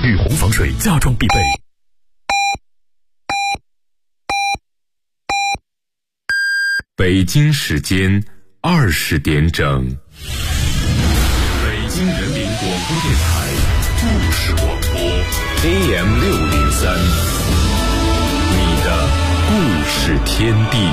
雨虹防水家装必备。北京时间20点整，北京人民广播电台故事广播 AM603， 你的故事天地。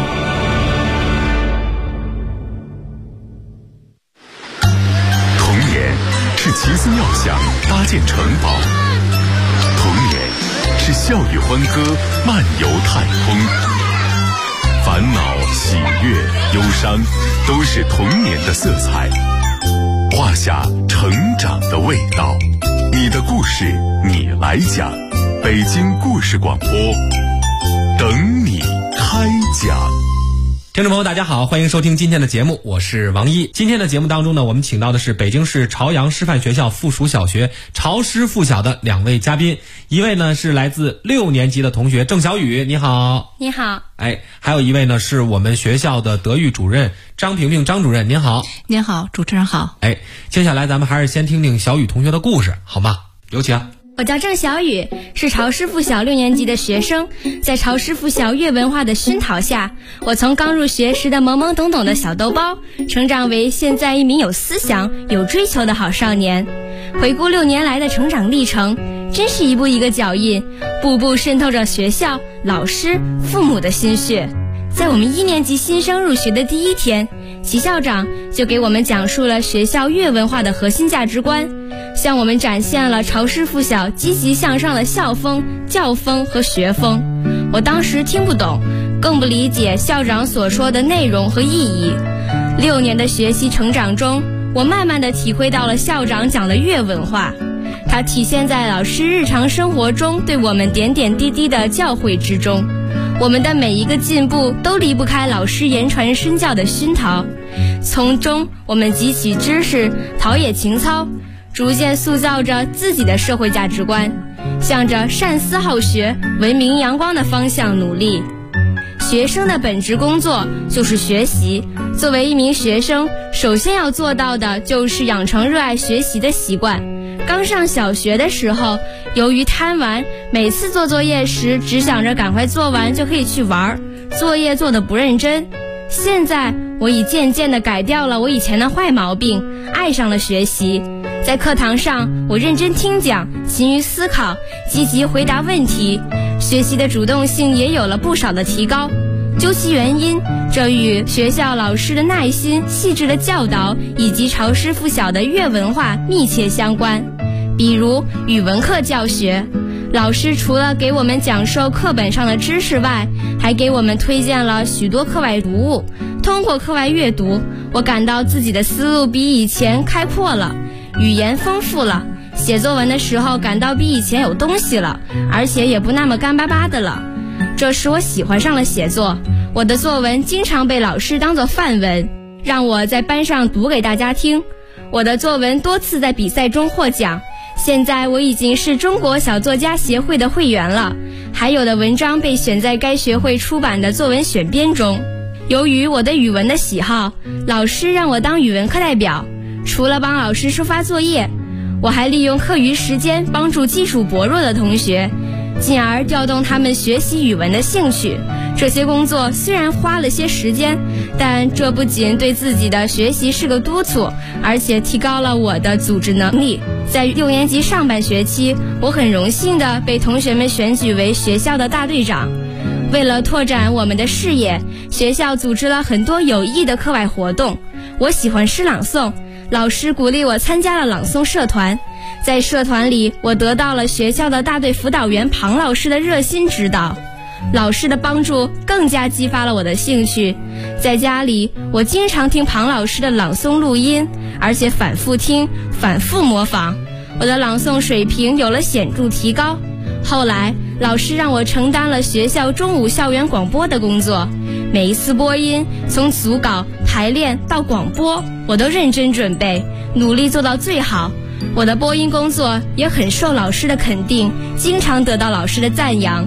童年是奇思妙想搭建城堡，童年是笑语欢歌漫游太空，烦恼、喜悦、忧伤，都是童年的色彩，画下成长的味道。你的故事，你来讲。北京故事广播，等你开讲。 听众朋友大家好，欢迎收听今天的节目，我是王一。今天的节目当中呢，我们请到的是北京市朝阳师范学校附属小学朝师附小的2位嘉宾，一位呢是来自6年级的同学郑小雨，你好。 你好。 还有一位呢是我们学校的德育主任张萍萍张主任，您好。 您好，主持人好。 接下来咱们还是先听听小雨同学的故事好吗？有请。 我叫郑小雨，是朝师附小6年级的学生。在朝师附小粤文化的熏陶下，我从刚入学时的懵懵懂懂的小豆包，成长为现在一名有思想、有追求的好少年。回顾6年来的成长历程，真是一步一个脚印，步步渗透着学校、老师、父母的心血。在我们1年级新生入学的第一天，齐校长就给我们讲述了学校粤文化的核心价值观，向我们展现了朝师附小积极向上的校风、教风和学风。我当时听不懂，更不理解校长所说的内容和意义。6年的学习成长中，我慢慢地体会到了校长讲的粤文化，它体现在老师日常生活中对我们点点滴滴的教诲之中。我们的每一个进步都离不开老师言传身教的熏陶，从中我们汲取知识，陶冶情操，逐渐塑造着自己的社会价值观，向着善思好学、文明阳光的方向努力。学生的本职工作就是学习，作为一名学生，首先要做到的就是养成热爱学习的习惯。刚上小学的时候，由于贪玩，每次做作业时只想着赶快做完就可以去玩，作业做得不认真。现在我已渐渐地改掉了我以前的坏毛病，爱上了学习。在课堂上，我认真听讲，勤于思考，积极回答问题，学习的主动性也有了不少的提高。究其原因，这与学校老师的耐心、细致的教导以及朝师附小的粤文化密切相关。比如语文课教学，老师除了给我们讲授课本上的知识外，还给我们推荐了许多课外读物。通过课外阅读，我感到自己的思路比以前开阔了，语言丰富了，写作文的时候感到比以前有东西了，而且也不那么干巴巴的了。这使我喜欢上了写作，我的作文经常被老师当作范文，让我在班上读给大家听。我的作文多次在比赛中获奖，现在我已经是中国小作家协会的会员了，还有的文章被选在该学会出版的作文选编中。由于我的语文的喜好，老师让我当语文课代表，除了帮老师收发作业，我还利用课余时间帮助基础薄弱的同学，进而调动他们学习语文的兴趣。这些工作虽然花了些时间，但这不仅对自己的学习是个督促，而且提高了我的组织能力。在6年级上半学期，我很荣幸地被同学们选举为学校的大队长。为了拓展我们的视野，学校组织了很多有益的课外活动。我喜欢诗朗诵，老师鼓励我参加了朗诵社团。在社团里，我得到了学校的大队辅导员庞老师的热心指导，老师的帮助更加激发了我的兴趣。在家里，我经常听庞老师的朗诵录音，而且反复听，反复模仿，我的朗诵水平有了显著提高。后来，老师让我承担了学校中午校园广播的工作，每一次播音，从组稿、排练到广播，我都认真准备，努力做到最好。我的播音工作也很受老师的肯定，经常得到老师的赞扬。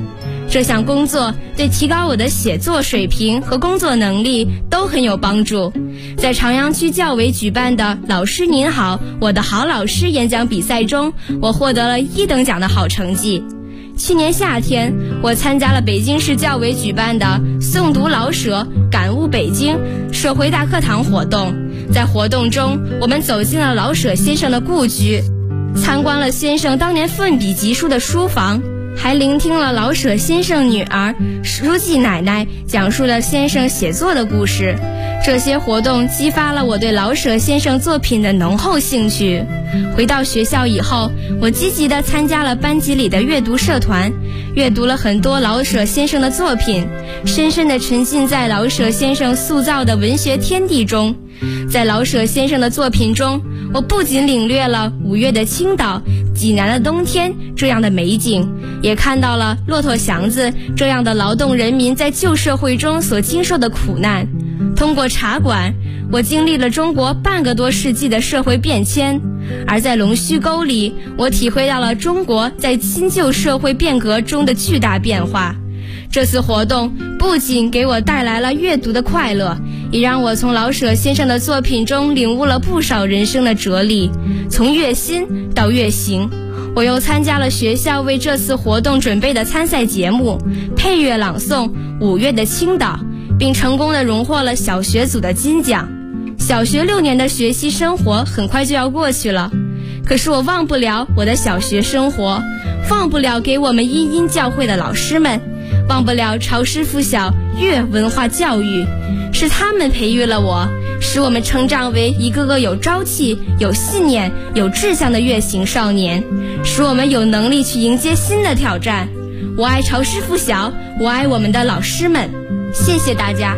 这项工作对提高我的写作水平和工作能力都很有帮助。在朝阳区教委举办的老师您好，我的好老师演讲比赛中，我获得了1等奖的好成绩。去年夏天，我参加了北京市教委举办的诵读老舍感悟北京社会大课堂活动。在活动中，我们走进了老舍先生的故居，参观了先生当年奋笔疾书的书房，还聆听了老舍先生女儿书记奶奶讲述了先生写作的故事。这些活动激发了我对老舍先生作品的浓厚兴趣。回到学校以后，我积极地参加了班级里的阅读社团，阅读了很多老舍先生的作品，深深地沉浸在老舍先生塑造的文学天地中。在老舍先生的作品中，我不仅领略了5月的青岛、济南的冬天这样的美景，也看到了骆驼祥子这样的劳动人民在旧社会中所经受的苦难。通过茶馆，我经历了中国半个多世纪的社会变迁，而在龙须沟里，我体会到了中国在新旧社会变革中的巨大变化。这次活动不仅给我带来了阅读的快乐，也让我从老舍先生的作品中领悟了不少人生的哲理，从悦心到悦行。我又参加了学校为这次活动准备的参赛节目，配乐朗诵5月的青岛，并成功地荣获了小学组的金奖。小学6年的学习生活很快就要过去了，可是我忘不了我的小学生活，忘不了给我们殷殷教诲的老师们，忘不了朝师附小粤文化教育。是他们培育了我，使我们成长为一个个有朝气、有信念、有志向的粤行少年，使我们有能力去迎接新的挑战。我爱朝师附小，我爱我们的老师们。谢谢大家。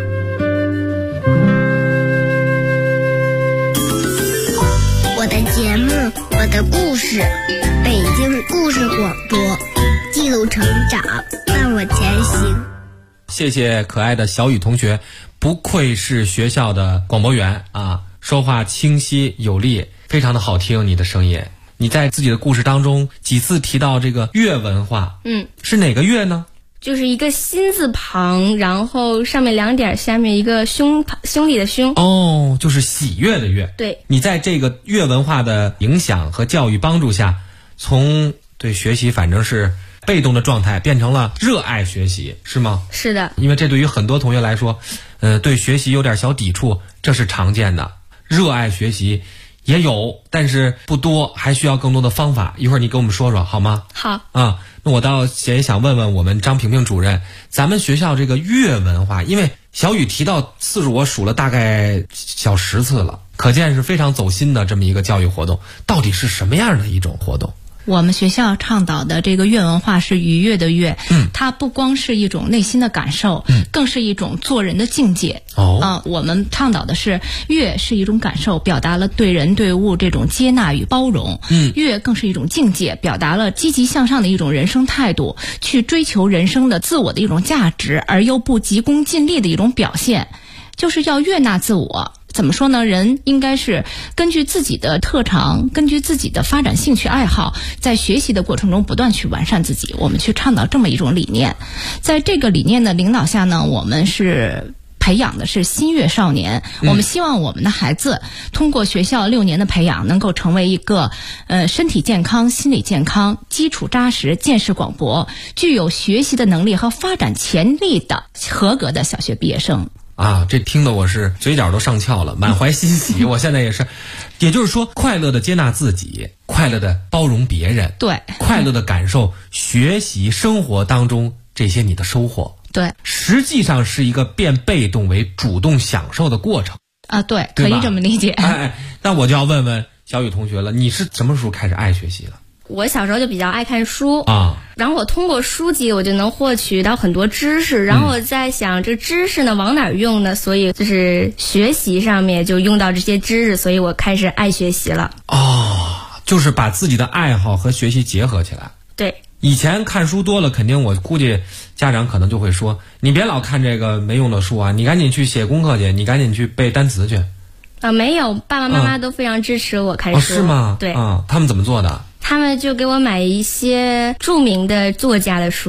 我的节目，我的故事，北京故事广播，记录成长，伴我前行。 谢谢可爱的小雨同学，不愧是学校的广播员啊，说话清晰有力，非常的好听，你的声音。你在自己的故事当中几次提到这个粤文化，是哪个粤呢？ 就是一个心字旁，然后上面2点，下面一个兄弟的兄。 哦，就是喜悦的悦。 对， 你在这个粤文化的影响和教育帮助下，从对学习反正是被动的状态变成了热爱学习，是吗？ 是的。 因为这对于很多同学来说，对学习有点小抵触，这是常见的。热爱学习也有，但是不多，还需要更多的方法。一会儿你给我们说说好吗？ 好啊，那我倒也想问问我们张萍萍主任，咱们学校这个粤文化，因为小雨提到次数我数了大概小10次了，可见是非常走心的这么一个教育活动。到底是什么样的一种活动？ 我们学校倡导的这个粤文化是愉悦的悦，它不光是一种内心的感受，更是一种做人的境界。我们倡导的是悦是一种感受，表达了对人对物这种接纳与包容。悦更是一种境界，表达了积极向上的一种人生态度，去追求人生的自我的一种价值，而又不急功近利的一种表现，就是要悦纳自我。怎么说呢？人应该是根据自己的特长，根据自己的发展兴趣爱好，在学习的过程中不断去完善自己。我们去倡导这么一种理念，在这个理念的领导下呢，我们是培养的是新粤少年。我们希望我们的孩子通过学校6年的培养，能够成为一个身体健康、心理健康、基础扎实、见识广博、具有学习的能力和发展潜力的合格的小学毕业生。 啊，这听得我是嘴角都上翘了，满怀欣喜。我现在也是，也就是说，快乐的接纳自己，快乐的包容别人， 对， 快乐的感受学习生活当中这些你的收获， 对， 实际上是一个变被动为主动享受的过程啊，对，可以这么理解。 那我就要问问小雨同学了，你是什么时候开始爱学习了？ 我小时候就比较爱看书啊， 然后我通过书籍我就能获取到很多知识，然后我在想这知识呢往哪儿用呢？所以就是学习上面就用到这些知识，所以我开始爱学习了。 就是把自己的爱好和学习结合起来。 对， 以前看书多了，肯定我估计家长可能就会说，你别老看这个没用的书啊，你赶紧去写功课去，你赶紧去背单词去。 没有，爸爸妈妈都非常支持我看书。 是吗？ 对他们怎么做的？ 他们就给我买一些著名的作家的书。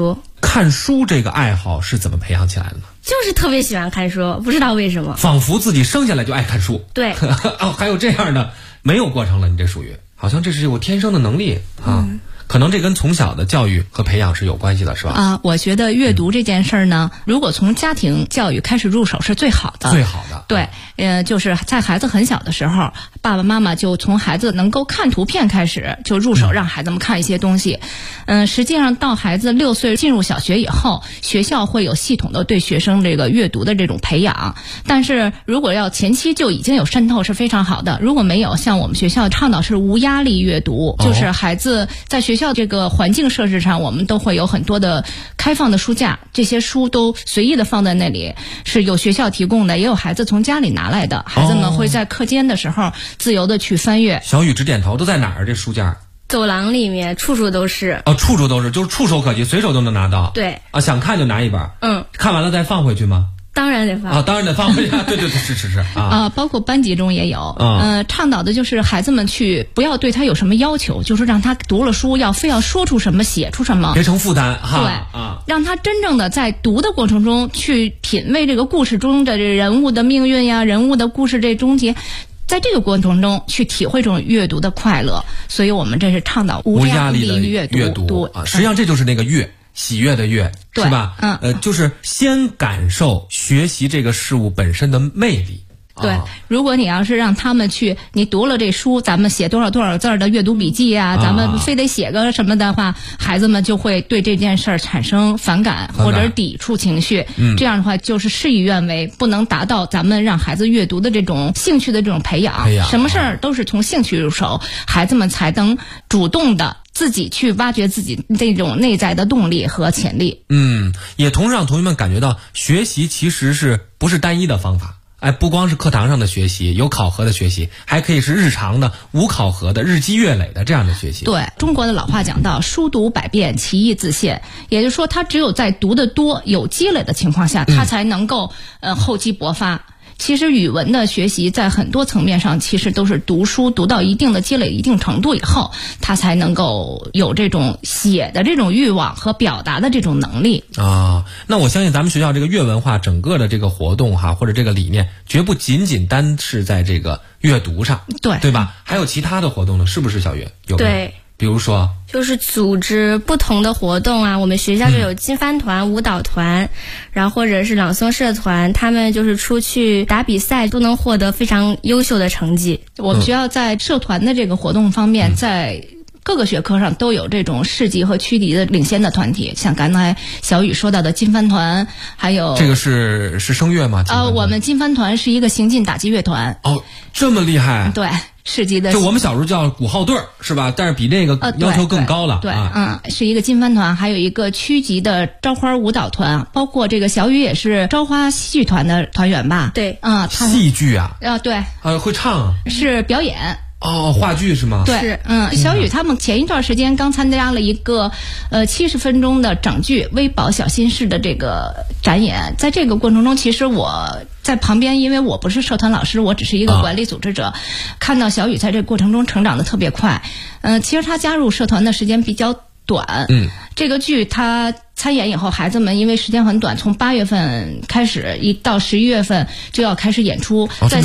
看书这个爱好是怎么培养起来的呢？ 就是特别喜欢看书，不知道为什么， 仿佛自己生下来就爱看书。 对哦，还有这样的，没有过程了，你这属于好像这是我天生的能力啊。可能这跟从小的教育和培养是有关系的，是吧？ 我觉得阅读这件事儿呢，如果从家庭教育开始入手是最好的。 最好的。 对，就是在孩子很小的时候，爸爸妈妈就从孩子能够看图片开始就入手，让孩子们看一些东西。实际上到孩子6岁进入小学以后，学校会有系统的对学生这个阅读的这种培养。但是如果要前期就已经有渗透是非常好的，如果没有，像我们学校倡导是无压力阅读，就是孩子在学校这个环境设置上，我们都会有很多的开放的书架，这些书都随意的放在那里，是有学校提供的，也有孩子从家里拿来的，孩子们会在课间的时候自由的去翻阅。 小雨直点头，都在哪儿？这书架？ 走廊里面处处都是。 处处都是，就是触手可及，随手都能拿到。 对想看就拿一本。看完了再放回去吗？ 当然得放当然得放回去。对，是包括班级中也有。倡导的就是孩子们去不要对他有什么要求，就是让他读了书非要说出什么，写出什么， 别成负担哈。 对让他真正的在读的过程中去品味这个故事中的人物的命运呀，人物的故事这终结。在这个过程中去体会这种阅读的快乐，所以我们这是倡导无压力的阅读。 实际上这就是那个悦，喜悦的悦，是吧？就是先感受学习这个事物本身的魅力。 对，如果你要是让他们去，你读了这书，咱们写多少字的阅读笔记啊，咱们非得写个什么的话，孩子们就会对这件事儿产生反感或者抵触情绪。这样的话就是事与愿违，不能达到咱们让孩子阅读的这种兴趣的这种培养。什么事儿都是从兴趣入手，孩子们才能主动的自己去挖掘自己这种内在的动力和潜力。 也同时让同学们感觉到学习其实不是单一的方法。不光是课堂上的学习，有考核的学习，还可以是日常的无考核的日积月累的这样的学习。 对，中国的老话讲到书读百遍，其义自现，也就是说他只有在读得多有积累的情况下，他才能够厚积薄发。其实语文的学习在很多层面上其实都是读书读到一定的积累一定程度以后，他才能够有这种写的这种欲望和表达的这种能力那我相信咱们学校这个阅文化整个的这个活动或者这个理念绝不仅仅单是在这个阅读上，对吧？还有其他的活动呢，是不是小月？有对， 比如说就是组织不同的活动啊，我们学校就有金帆团、舞蹈团，然后或者是朗诵社团，他们就是出去打比赛都能获得非常优秀的成绩。 我们学校在社团的这个活动方面，在各个学科上都有这种市级和区级的领先的团体，像刚才小雨说到的金帆团，还有这个是声乐吗？ 我们金帆团是一个行进打击乐团。 这么厉害？ 对，市级的。 就我们小时候叫鼓号队是吧？但是比那个要求更高了。 对，是一个金帆团，还有一个区级的朝花舞蹈团，包括这个小雨也是朝花戏剧团的团员吧？ 对， 戏剧啊？ 对， 会唱是表演。 话剧是吗？ 对，小雨他们前一段时间刚参加了一个70分钟的整剧《微宝小心事》的这个展演，在这个过程中，其实我在旁边，因为我不是社团老师，我只是一个管理组织者，看到小雨在这个过程中成长的特别快。其实他加入社团的时间比较短。这个剧他参演以后，孩子们因为时间很短，从8月份开始，一到11月份就要开始演出，在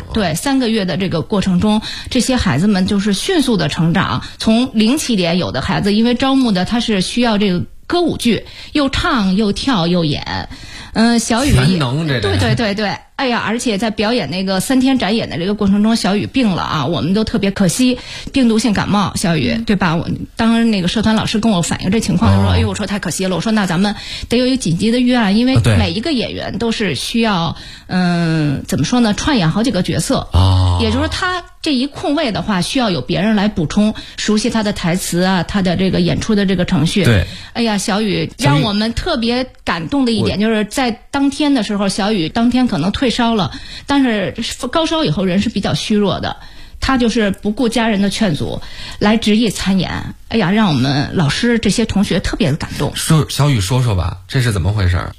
3个月的这个过程中，这些孩子们就是迅速的成长，从0起点，有的孩子因为招募的他是需要这个歌舞剧，又唱又跳又演。小雨全能这对，而且在表演那个3天展演的这个过程中，小雨病了我们都特别可惜，病毒性感冒，小雨对吧？我当时那个社团老师跟我反映这情况的时候，我说太可惜了，我说那咱们得有一个紧急的预案，因为每一个演员都是需要怎么说呢，串演好几个角色也就是说他这一空位的话，需要有别人来补充，熟悉他的台词他的这个演出的这个程序。 对， 小雨让我们特别感动的一点就是在当天的时候，小雨当天可能退烧了，但是高烧以后人是比较虚弱的，他就是不顾家人的劝阻来执意参演。让我们老师这些同学特别的感动。 小雨说说吧，这是怎么回事？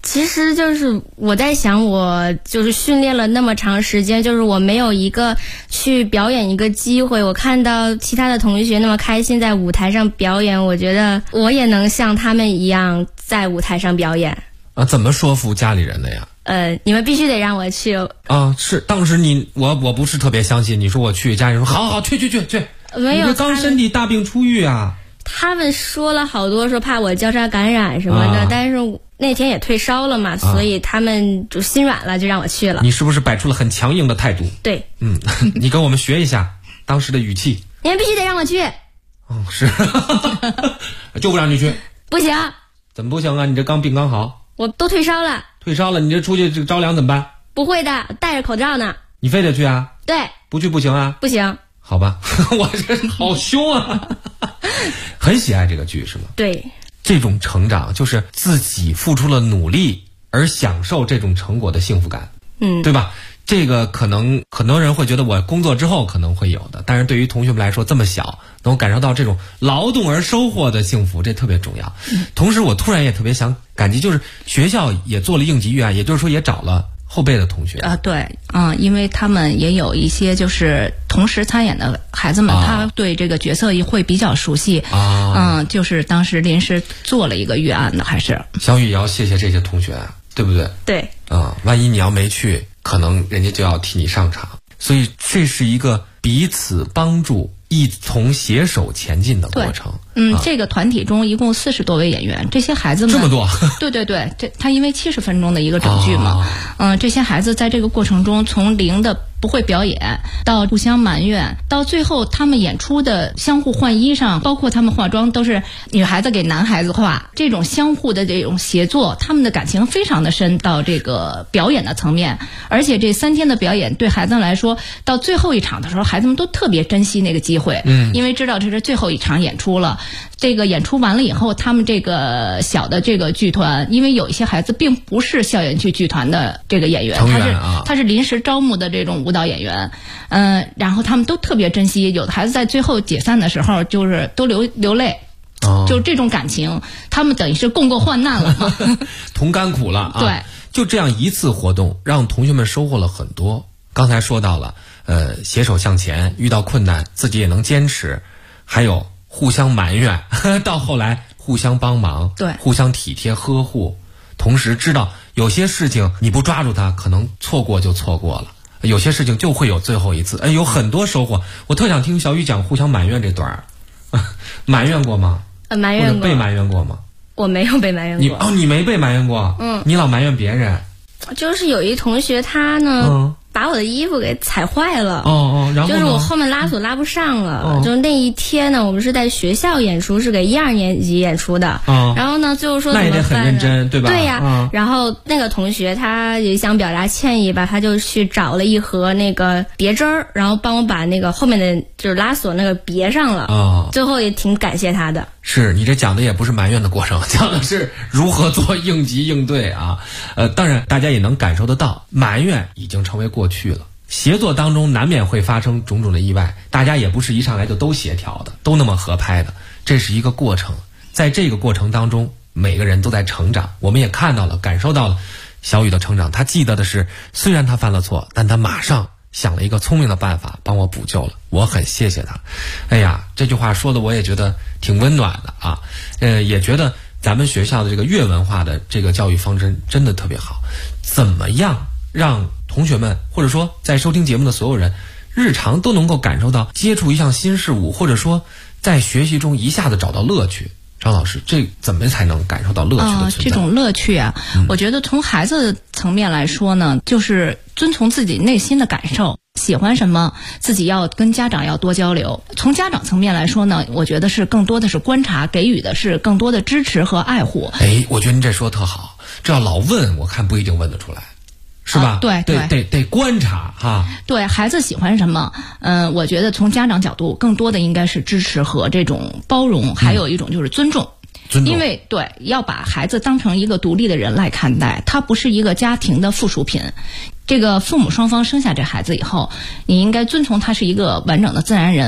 其实就是我在想，我就是训练了那么长时间，就是我没有一个去表演一个机会。我看到其他的同学那么开心在舞台上表演，我觉得我也能像他们一样在舞台上表演。 啊，怎么说服家里人的呀？ 你们必须得让我去。 啊，是当时我不是特别相信，你说我去，家里人说好去。 没有， 你这刚身体大病初愈啊。 他们说了好多，说怕我交叉感染什么的，但是那天也退烧了嘛，所以他们就心软了，就让我去了。 你是不是摆出了很强硬的态度？ 对， 你跟我们学一下当时的语气。 你们必须得让我去。 是，就不让你去。 不行。 怎么不行啊？你这刚病刚好。我都退烧了。 退烧了，你这出去这个着凉怎么办？ 不会的，戴着口罩呢。 你非得去啊？ 对。 不去不行啊？ 不行。 好吧，我这好凶啊！很喜爱这个剧是吗？ 对， 这种成长就是自己付出了努力而享受这种成果的幸福感，对吧？这个可能很多人会觉得我工作之后可能会有的，但是对于同学们来说这么小能够感受到这种劳动而收获的幸福，这特别重要。同时我突然也特别想感激，就是学校也做了应急预案，也就是说也找了后辈的同学对，因为他们也有一些就是同时参演的孩子们，他对这个角色会比较熟悉就是当时临时做了一个预案的，还是小雨也要谢谢这些同学，对不对？ 对万一你要没去，可能人家就要替你上场，所以这是一个彼此帮助、一同携手前进的过程。 这个团体中一共40多位演员，这些孩子们这么多。 对，他因为70分钟的一个整剧嘛，这些孩子在这个过程中从零的不会表演到互相埋怨，到最后他们演出的相互换衣裳，包括他们化妆都是女孩子给男孩子化，这种相互的这种协作，他们的感情非常的深到这个表演的层面。而且这3天的表演对孩子们来说，到最后一场的时候，孩子们都特别珍惜那个机会，因为知道这是最后一场演出了。这个演出完了以后，他们这个小的这个剧团，因为有一些孩子并不是校园剧团的这个演员，他是临时招募的这种舞蹈演员，然后他们都特别珍惜，有的孩子在最后解散的时候就是都流泪，就这种感情，他们等于是共过患难了嘛， 同甘苦了啊。 对， 就这样一次活动，让同学们收获了很多。刚才说到了，携手向前，遇到困难自己也能坚持，还有互相埋怨，到后来互相帮忙， 对， 互相体贴呵护，同时知道有些事情你不抓住它，可能错过就错过了，有些事情就会有最后一次。有很多收获。我特想听小雨讲互相埋怨这段儿。埋怨过吗？ 埋怨过。 或者被埋怨过吗？ 我没有被埋怨过。 你没被埋怨过？你老埋怨别人。 就是有一同学他呢，把我的衣服给踩坏了。 然后就是我后面拉锁拉不上了。就是那一天呢，我们是在学校演出，是给1、2年级演出的。然后呢，最后说怎么办呢？ 那也得很认真，对吧？ 对呀。然后那个同学他也想表达歉意吧，他就去找了一盒那个别针儿，然后帮我把那个后面的就是拉锁那个别上了。最后也挺感谢他的。 是你这讲的也不是埋怨的过程，讲的是如何做应急应对啊。当然大家也能感受得到，埋怨已经成为过去了。协作当中难免会发生种种的意外，大家也不是一上来就都协调的，都那么合拍的，这是一个过程。在这个过程当中，每个人都在成长，我们也看到了，感受到了小雨的成长。他记得的是，虽然他犯了错，但他马上想了一个聪明的办法帮我补救了，我很谢谢他。哎呀，这句话说的我也觉得挺温暖的啊。也觉得咱们学校的这个粤文化的这个教育方针真的特别好。怎么样让同学们或者说在收听节目的所有人日常都能够感受到接触一项新事物，或者说在学习中一下子找到乐趣？张老师，这怎么才能感受到乐趣的存在？ 这种乐趣啊，我觉得从孩子层面来说呢，就是遵从自己内心的感受，喜欢什么自己要跟家长要多交流。从家长层面来说呢，我觉得是更多的是观察，给予的是更多的支持和爱护。 我觉得您这说得特好，这要老问，我看不一定问得出来。是吧？得观察哈。 对，孩子喜欢什么？我觉得从家长角度，更多的应该是支持和这种包容，还有一种就是尊重。因为要把孩子当成一个独立的人来看待，他不是一个家庭的附属品。这个父母双方生下这孩子以后，你应该遵从他是一个完整的自然人。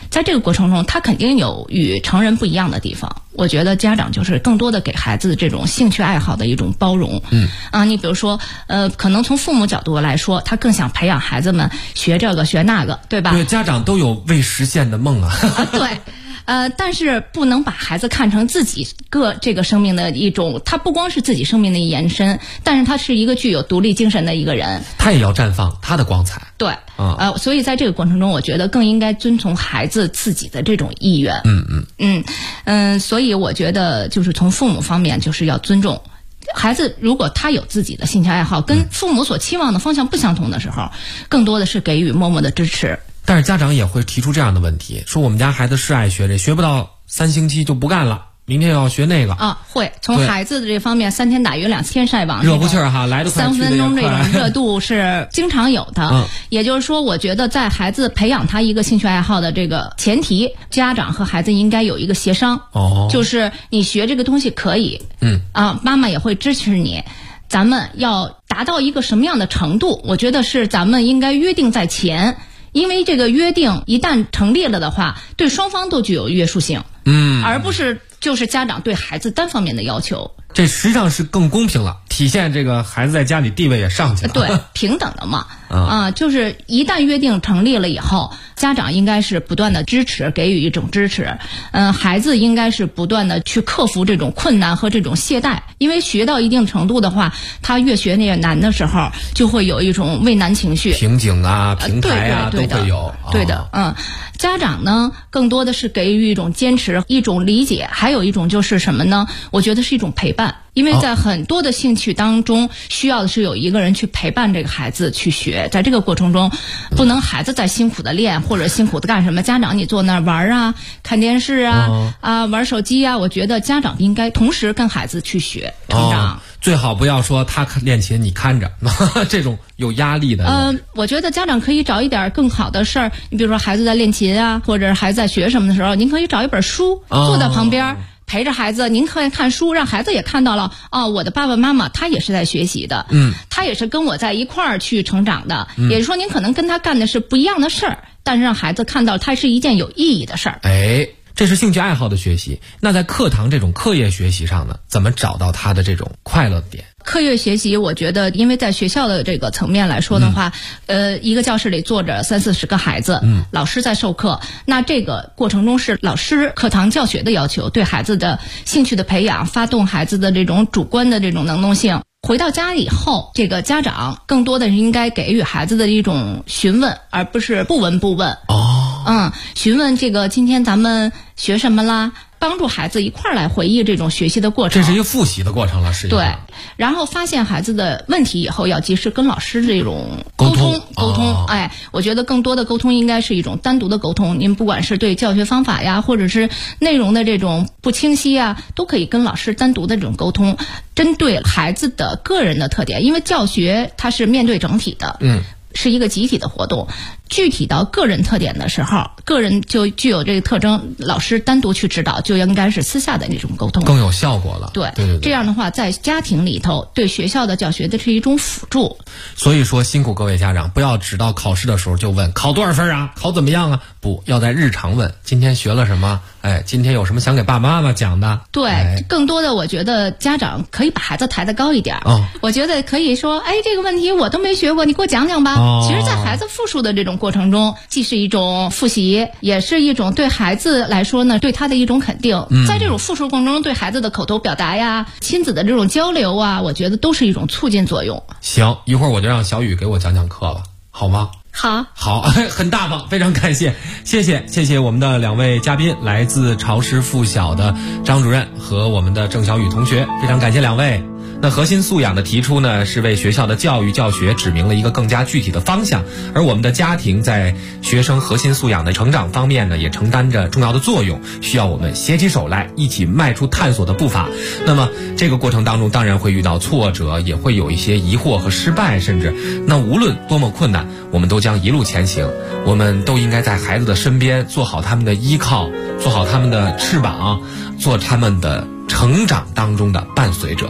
在这个过程中，他肯定有与成人不一样的地方。我觉得家长就是更多的给孩子这种兴趣爱好的一种包容。你比如说，可能从父母角度来说，他更想培养孩子们学这个学那个，对吧？ 对，家长都有未实现的梦啊。 对。但是不能把孩子看成自己这个生命的一种，他不光是自己生命的延伸，但是他是一个具有独立精神的一个人， 他也要绽放他的光彩。 对，所以在这个过程中，我觉得更应该遵从孩子自己的这种意愿。所以我觉得就是从父母方面就是要尊重孩子，如果他有自己的兴趣爱好，跟父母所期望的方向不相同的时候，更多的是给予默默的支持。 但是家长也会提出这样的问题，说我们家孩子是爱学这，学不到3星期就不干了，明天要学那个会从孩子的这方面，3天打鱼2天晒网， 热乎气儿哈，来得快 3分钟这种热度是经常有的。也就是说，我觉得在孩子培养他一个兴趣爱好的这个前提，家长和孩子应该有一个协商。就是你学这个东西可以，妈妈也会支持你。咱们要达到一个什么样的程度？我觉得是咱们应该约定在前。因为这个约定一旦成立了的话，对双方都具有约束性，而不是就是家长对孩子单方面的要求。 这实际上是更公平了，体现这个孩子在家里地位也上去了。 对，平等的嘛。就是一旦约定成立了以后，家长应该是不断的支持，给予一种支持。孩子应该是不断的去克服这种困难和这种懈怠，因为学到一定程度的话，他越学越难的时候，就会有一种畏难情绪、 瓶颈啊、平台啊， 对都会有。 对的，家长呢，更多的是给予一种坚持、一种理解，还有一种就是什么呢？我觉得是一种陪伴。因为在很多的兴趣当中，需要的是有一个人去陪伴这个孩子去学。在这个过程中，不能孩子在辛苦的练或者辛苦的干什么，家长你坐那儿玩啊、看电视啊、玩手机啊。我觉得家长应该同时跟孩子去学成长。 最好不要说他练琴你看着，这种有压力的。 我觉得家长可以找一点更好的事儿，你比如说孩子在练琴啊，或者孩子在学什么的时候，您可以找一本书坐在旁边。陪着孩子，您可以看书，让孩子也看到了我的爸爸妈妈他也是在学习的，他也是跟我在一块儿去成长的。也就是说，您可能跟他干的是不一样的事儿，但是让孩子看到它是一件有意义的事儿。 这是兴趣爱好的学习。那在课堂这种课业学习上呢，怎么找到他的这种快乐点？ 课业学习，我觉得，因为在学校的这个层面来说的话，一个教室里坐着30-40个孩子，老师在授课，那这个过程中是老师课堂教学的要求，对孩子的兴趣的培养，发动孩子的这种主观的这种能动性。回到家以后，这个家长更多的是应该给予孩子的一种询问，而不是不闻不问。询问这个今天咱们学什么啦？帮助孩子一块儿来回忆这种学习的过程。 这是一个复习的过程了，实际上。 对，然后发现孩子的问题以后，要及时跟老师这种沟通。我觉得更多的沟通应该是一种单独的沟通。您不管是对教学方法呀，或者是内容的这种不清晰呀，都可以跟老师单独的这种沟通，针对孩子的个人的特点，因为教学它是面对整体的。是一个集体的活动，具体到个人特点的时候，个人就具有这个特征，老师单独去指导，就应该是私下的那种沟通， 更有效果了。 对，这样的话，在家庭里头，对学校的教学的是一种辅助。 所以说，辛苦各位家长，不要只到考试的时候就问考多少分啊，考怎么样啊？不要在日常问，今天学了什么？今天有什么想给爸爸妈妈讲的？ 对，更多的我觉得家长可以把孩子抬得高一点。我觉得可以说，这个问题我都没学过，你给我讲讲吧。其实，在孩子复述的这种过程中，既是一种复习，也是一种对孩子来说呢，对他的一种肯定。在这种复述过程中，对孩子的口头表达呀、亲子的这种交流啊，我觉得都是一种促进作用。 行，一会儿我就让小雨给我讲讲课了，好吗？好，很大方，非常感谢，谢谢我们的2位嘉宾，来自潮师附小的张主任和我们的郑小雨同学，非常感谢2位。那核心素养的提出呢，是为学校的教育教学指明了一个更加具体的方向，而我们的家庭在学生核心素养的成长方面呢，也承担着重要的作用，需要我们携起手来，一起迈出探索的步伐。那么这个过程当中，当然会遇到挫折，也会有一些疑惑和失败，甚至那无论多么困难，我们都将一路前行。我们都应该在孩子的身边，做好他们的依靠，做好他们的翅膀，做他们的成长当中的伴随者。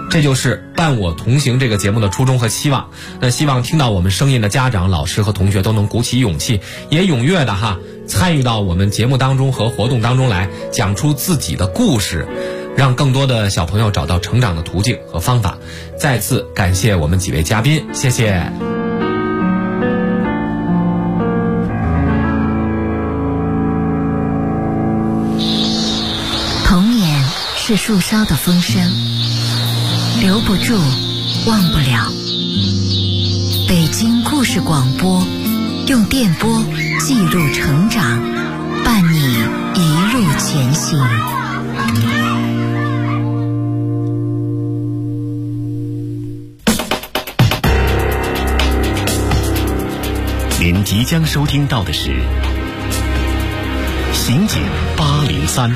这就是伴我同行这个节目的初衷和期望。那希望听到我们声音的家长、老师和同学都能鼓起勇气，也踊跃的参与到我们节目当中和活动当中来，讲出自己的故事，让更多的小朋友找到成长的途径和方法。再次感谢我们几位嘉宾，谢谢。 童年是树梢的风声，留不住，忘不了。北京故事广播，用电波记录成长，伴你一路前行。 您即将收听到的是《刑警803》。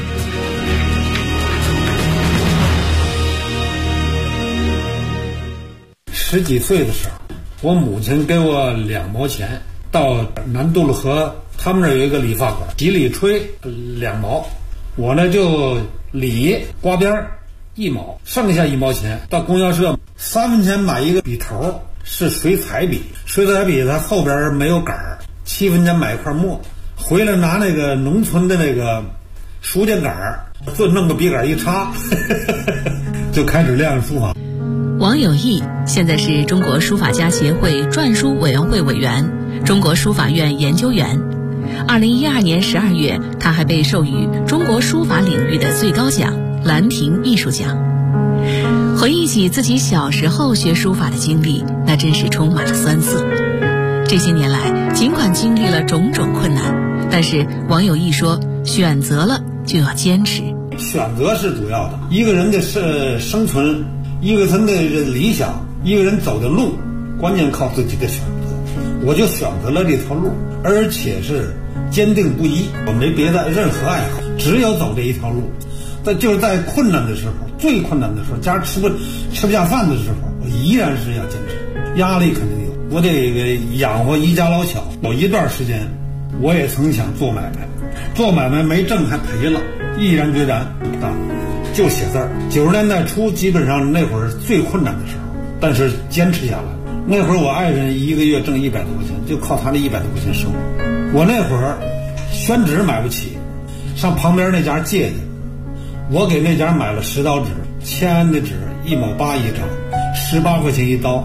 10几岁的时候，我母亲给我2毛钱，到南渡路河，他们那儿有一个理发馆，洗理吹2毛，我呢就理刮边1毛，剩下1毛钱到供销社3分钱买一个笔头，是水彩笔，水彩笔它后边没有杆儿，7分钱买一块墨，回来拿那个农村的那个书架杆儿，就弄个笔杆一插就开始练书法。 王有义现在是中国书法家协会篆书委员会委员、中国书法院研究员。2012年12月，他还被授予中国书法领域的最高奖兰亭艺术奖。回忆起自己小时候学书法的经历，那真是充满了酸涩。这些年来，尽管经历了种种困难，但是王有义说，选择了就要坚持。 选择是主要的，一个人的生存，一个人的理想，一个人走的路，关键靠自己的选择。我就选择了这条路，而且是坚定不移，我没别的任何爱好，只有走这一条路。但就是在困难的时候，最困难的时候，家吃不下饭的时候，我依然是要坚持。压力肯定有，我得养活一家老小。有一段时间，我也曾想做买卖，做买卖没挣还赔了，毅然决然就写字儿。90年代初，基本上那会儿最困难的时候，但是坚持下来。那会儿我爱人1个月挣100多块钱，就靠他那100多块钱生活。我那会儿宣纸买不起，上旁边那家借去，我给那家买了10刀纸，签的纸1毛8一张，18块钱一刀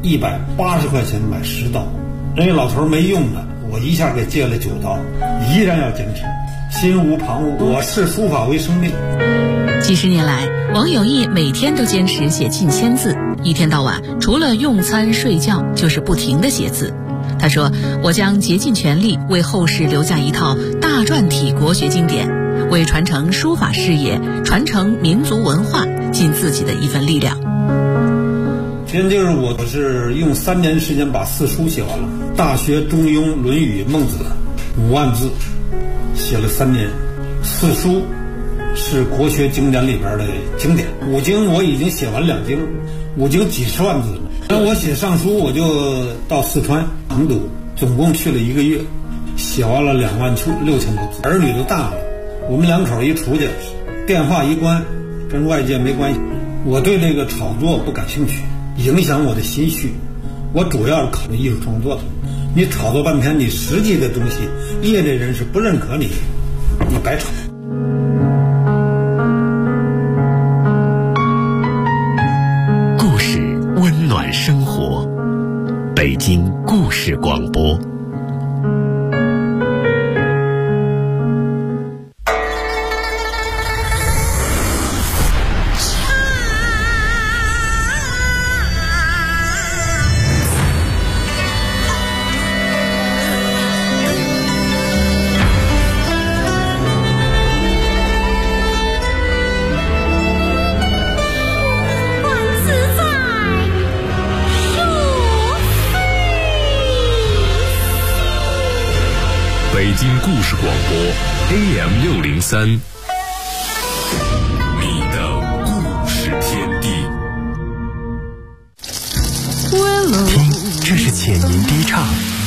，180块钱买10刀。人家老头没用的，我一下给借了9刀，依然要坚持，心无旁骛。我视书法为生命。 几十年来，王有义每天都坚持写近1000字，一天到晚除了用餐睡觉就是不停地写字。他说，我将竭尽全力为后世留下一套大篆体国学经典，为传承书法事业、传承民族文化尽自己的一份力量。 现在就是我是用3年时间把4书写完了，《大学》《中庸》《论语》《孟子》5万字，写了3年。4书是国学经典里边的经典，5经我已经写完2经，5经几十万字了。那我写上书，我就到四川成都，总共去了1个月，写完了26000多字。儿女都大了，我们2口一出去，电话一关，跟外界没关系。我对这个炒作不感兴趣，影响我的心绪。我主要是考虑艺术创作的。你炒作半天，你实际的东西，业内人士不认可你，你白炒。 故事温暖生活，北京故事广播。北京故事广播 AM603，你的故事天地。听，这是浅吟低唱；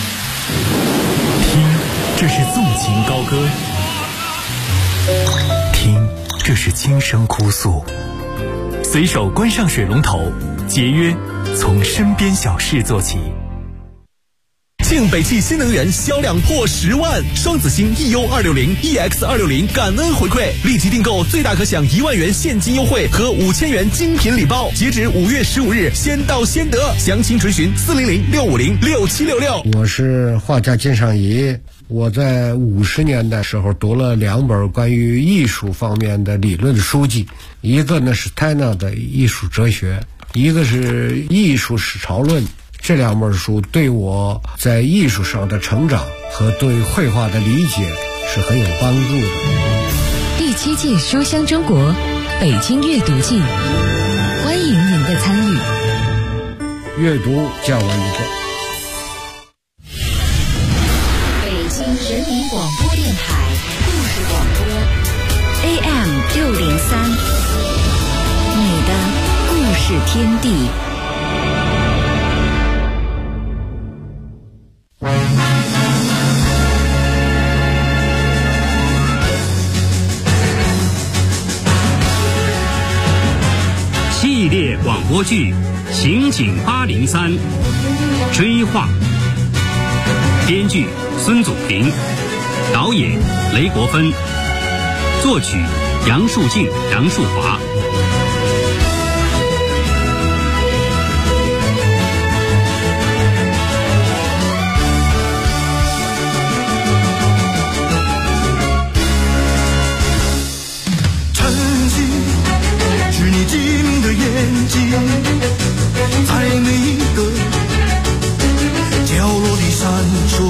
听，这是纵情高歌；听，这是轻声哭诉。 随手关上水龙头，节约从身边小事做起。 庆北汽新能源销量破10万，双子星 EU260、EX260 感恩回馈，立即订购最大可享1万元现金优惠和5000元精品礼包，截止5月15日，先到先得。详情垂询400-650-6766。 我是画家金尚仪，我在50年的时候读了2本关于艺术方面的理论书籍，一个呢是泰纳的艺术哲学，一个是艺术史潮论。这2本书对我在艺术上的成长和对绘画的理解是很有帮助的。 第7届书香中国北京阅读季，欢迎您的参与。 阅读叫我一个。 北京人民广播电台故事广播 AM603，你的故事天地。 系列广播剧《刑警803》，追话，编剧孙祖平，导演雷国芬，作曲杨树静、杨树华。 在每一个角落里闪烁，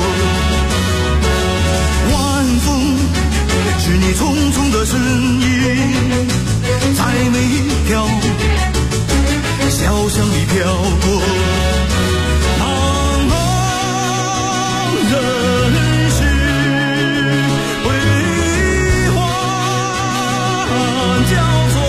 晚风是你匆匆的身影，在每一条小巷里飘过。茫茫人世悲欢交错，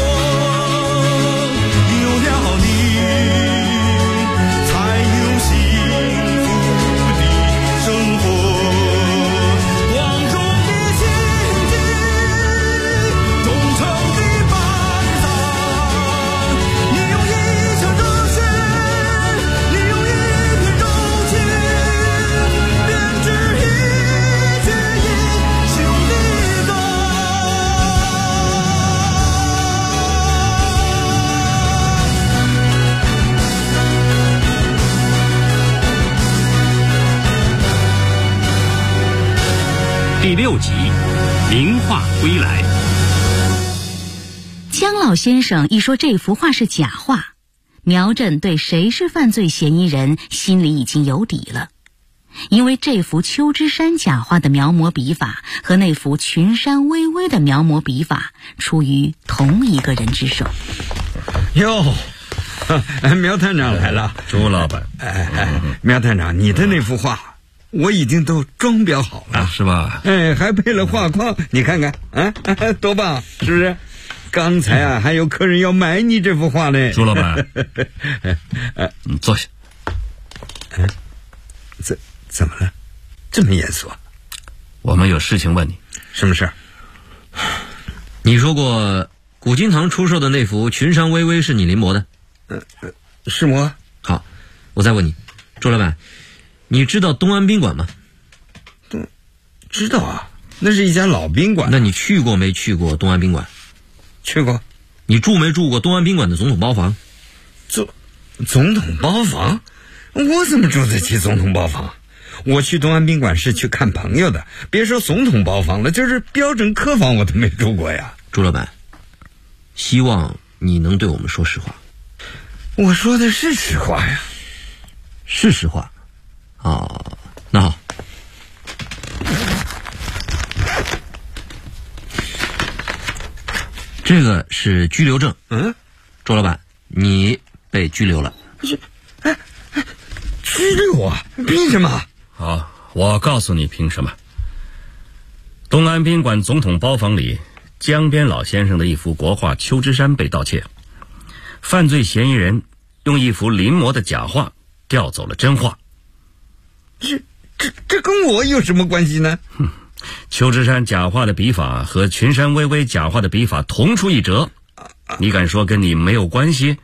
第6集名画归来。 江老先生一说这幅画是假画，苗振对谁是犯罪嫌疑人心里已经有底了，因为这幅秋之山假画的描摹笔法和那幅群山巍巍的描摹笔法出于同一个人之手。 哟，苗探长来了。 朱老板。 苗探长，你的那幅画我已经都装裱好了， 是吧？ 还配了画框，你看看多棒，是不是？刚才还有客人要买你这幅画呢。 朱老板，坐下。 怎么了？这么严肃？ 我们有事情问你。 什么事儿？ 你说过古今堂出售的那幅《群山巍巍》是你临摹的？ 是我。 好，我再问你，朱老板，你知道东安宾馆吗？ 知道啊，那是一家老宾馆。 那你去过没去过东安宾馆？ 去过。 你住没住过东安宾馆的总统包房？ 总统包房？我怎么住得起总统包房？我去东安宾馆是去看朋友的，别说总统包房了，就是标准客房我都没住过呀。 朱老板，希望你能对我们说实话。 我说的是实话呀。 是实话。哦，那好。这个是拘留证。周老板，你被拘留了。 拘留啊？凭什么？ 好，我告诉你凭什么。东安宾馆总统包房里，江边老先生的一幅国画《秋之山》被盗窃，犯罪嫌疑人用一幅临摹的假画调走了真画。 这跟我有什么关系呢？ 秋之山假画的笔法和群山巍巍假画的笔法同出一辙。 你敢说跟你没有关系？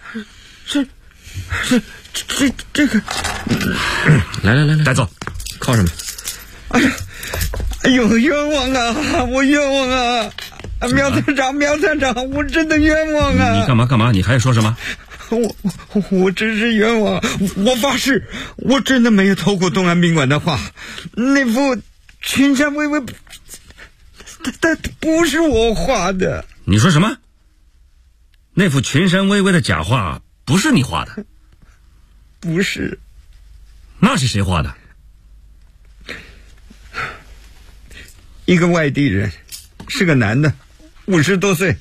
这个，来， 带走， 靠什么？哎呦，冤枉啊！我冤枉啊！苗探长，我真的冤枉啊！ 你干嘛？你还说什么？ 我真是冤枉！我发誓，我真的没有偷过东安宾馆的画，那幅群山巍巍，它不是我画的。 你说什么？那幅群山巍巍的假画不是你画的？ 不是。 那是谁画的？ 一个外地人，是个男的，50多岁，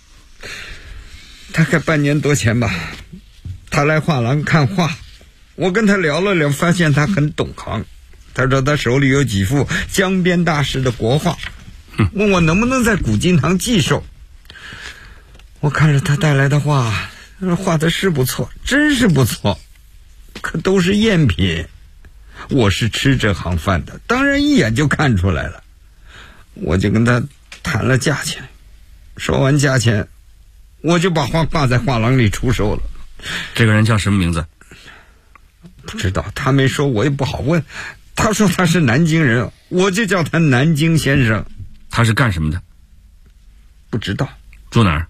大概半年多前吧，他来画廊看画，我跟他聊了聊，发现他很懂行。他说他手里有几幅江边大师的国画，问我能不能在古今堂寄售。我看着他带来的画，画的是不错，真是不错，可都是赝品。我是吃这行饭的，当然一眼就看出来了。我就跟他谈了价钱，说完价钱，我就把画挂在画廊里出售了。 这个人叫什么名字？ 不知道，他没说，我也不好问。他说他是南京人，我就叫他南京先生。 他是干什么的？ 不知道。 住哪儿？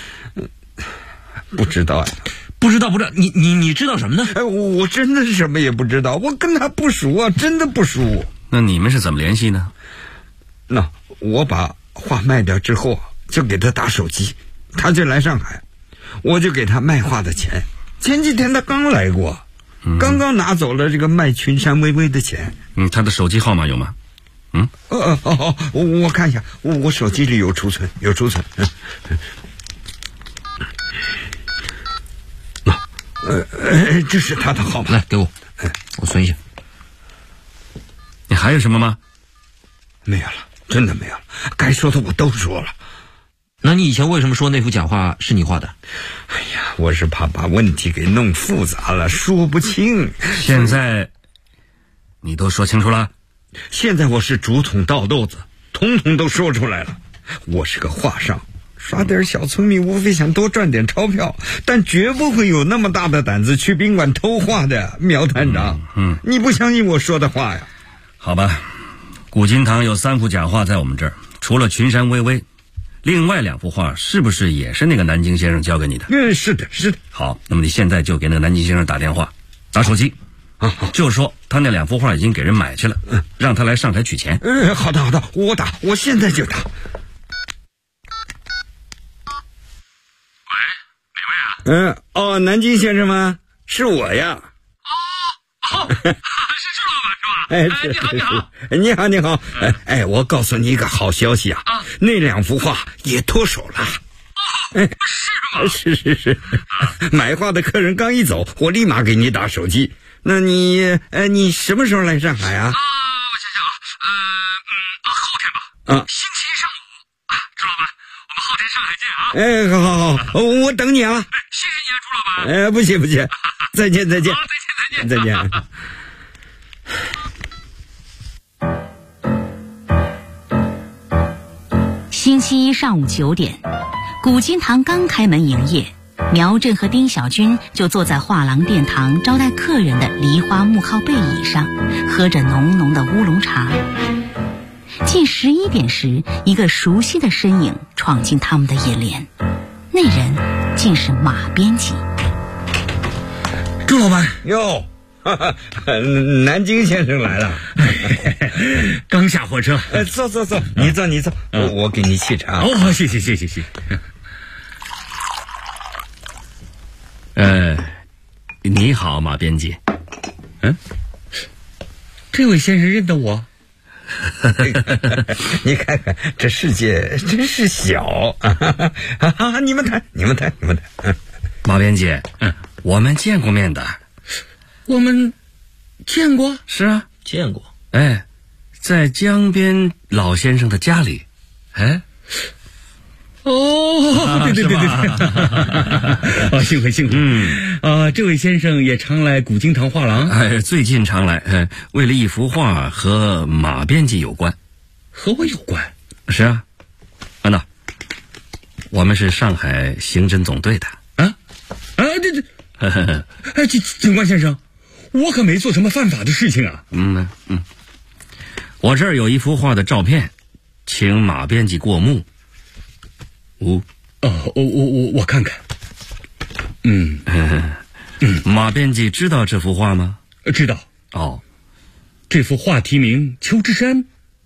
不知道呀。 不知道，你知道什么呢？ 我真的是什么也不知道，我跟他不熟啊，真的不熟。 那你们是怎么联系呢？ 那我把画卖掉之后，就给他打手机，他就来上海，我就给他卖画的钱。前几天他刚来过，刚刚拿走了这个卖群山巍巍的钱。 他的手机号码有吗？ 我看一下，我手机里有储存。这是他的号码， 来给我，我存一下。 你还有什么吗？ 没有了，真的没有了，该说的我都说了。 那你以前为什么说那幅假画是你画的？ 哎呀，我是怕把问题给弄复杂了，说不清。 现在你都说清楚了？ 现在我是竹筒倒豆子，统统都说出来了。我是个画商，耍点小聪明，无非想多赚点钞票，但绝不会有那么大的胆子去宾馆偷画的，苗探长。你不相信我说的话呀？ 好吧，古今堂有3幅假画在我们这儿，除了群山巍巍，另外2幅画是不是也是那个南京先生交给你的？ 是的。 好，那么你现在就给那个南京先生打电话，打手机，就说他那2幅画已经给人买去了，让他来上海取钱。 好的，我打，我现在就打。 喂，哪位啊？南京先生吗？是我呀。 是朱老板是吧？ 你好。我告诉你一个好消息啊，那2幅画也脱手了。是吗？是。买画的客人刚一走，我立马给你打手机。那你什么时候来上海啊？ 我想想后天吧。星期一上午。朱老板，我们后天上海见啊。 好，我等你啊。 谢谢你啊，朱老板。 不谢，再见。 再见。 星期一上午9点，古今堂刚开门营业，苗震和丁小军就坐在画廊殿堂招待客人的梨花木靠背椅上，喝着浓浓的乌龙茶。近11点时，一个熟悉的身影闯进他们的眼帘，那人竟是马编辑。 朱老板哟，南京先生来了。 刚下火车。 坐，你坐，我给你沏茶。 谢谢。 你好，马编辑。 这位先生认得我？ 你看看这世界真是小。你们谈。 马编辑，我们见过面的。 我们见过？ 是啊， 见过。 在江边老先生的家里。 对。幸亏。这位先生也常来古今堂画廊。 最近常来，为了一幅画和马编辑有关。 和我有关？ 是啊。安娜， 我们是上海刑侦总队的。 警官先生，我可没做什么犯法的事情啊。 我这儿有一幅画的照片，请马编辑过目。 我看看。 马编辑知道这幅画吗？ 知道。这幅画题名《秋之山》。